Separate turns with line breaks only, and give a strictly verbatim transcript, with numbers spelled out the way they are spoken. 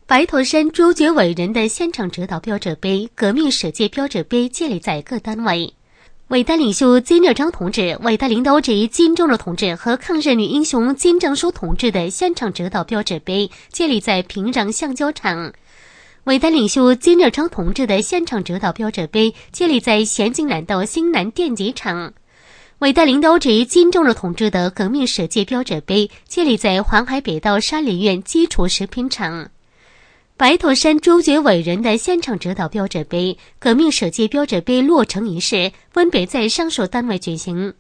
白头山朱觉伟人的现场指导标志碑、革命史记标志碑建立在各单位。伟大领袖金日成同志、伟大领导者金正日同志和抗日女英雄金正淑同志的现场指导标志碑建立在平壤橡胶厂。伟大领袖金日成同志的现场指导标志碑建立在咸镜南道新南电机厂。伟大领导者金正日同志的革命史记标志碑建立在黄海北道沙林苑基础食品厂。白头山朱觉伟人的现场指导标志碑、革命史记标志碑落成仪式分别在上述单位举行。